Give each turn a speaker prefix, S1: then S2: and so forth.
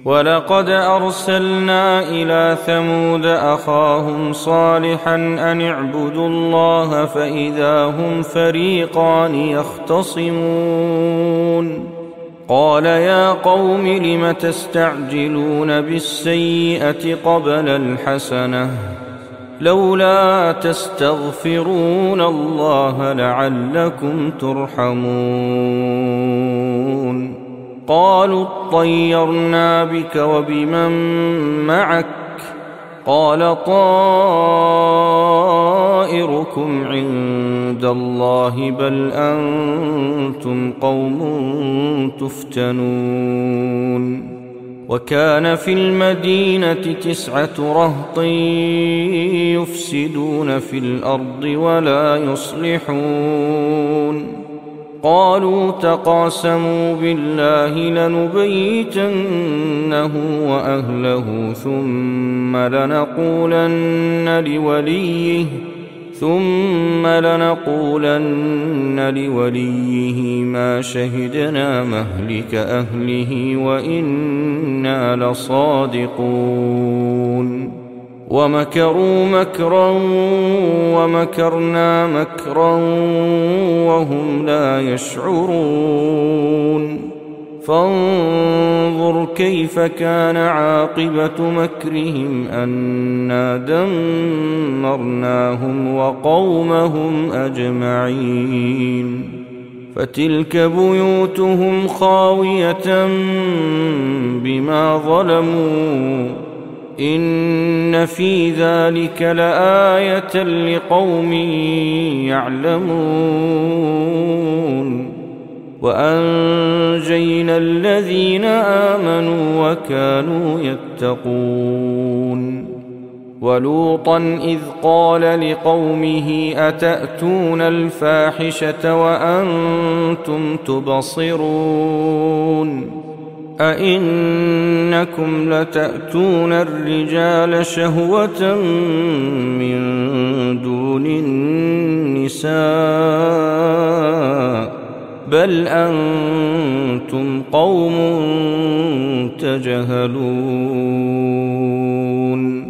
S1: ولقد أرسلنا إلى ثمود أخاهم صالحا أن اعبدوا الله فإذا هم فريقان يختصمون قال يا قوم لم تستعجلون بالسيئة قبل الحسنة لولا تستغفرون الله لعلكم ترحمون قالوا اطيرنا بك وبمن معك قال طائركم عند الله بل أنتم قوم تفتنون وكان في المدينة 9 رهط يفسدون في الأرض ولا يصلحون قالوا تقاسموا بالله لنبيتنه وأهله ثم لنقولن لوليه ما شهدنا مهلك أهله وإنا لصادقون ومكروا مكرا ومكرنا مكرا وهم لا يشعرون فانظر كيف كان عاقبة مكرهم أنا دمرناهم وقومهم أجمعين فتلك بيوتهم خاوية بما ظلموا إن في ذلك لآية لقوم يعلمون وأنجينا الذين آمنوا وكانوا يتقون ولوطا إذ قال لقومه أتأتون الفاحشة وأنتم تبصرون أئنكم لتأتون الرجال شهوة من دون النساء بل أنتم قوم تجهلون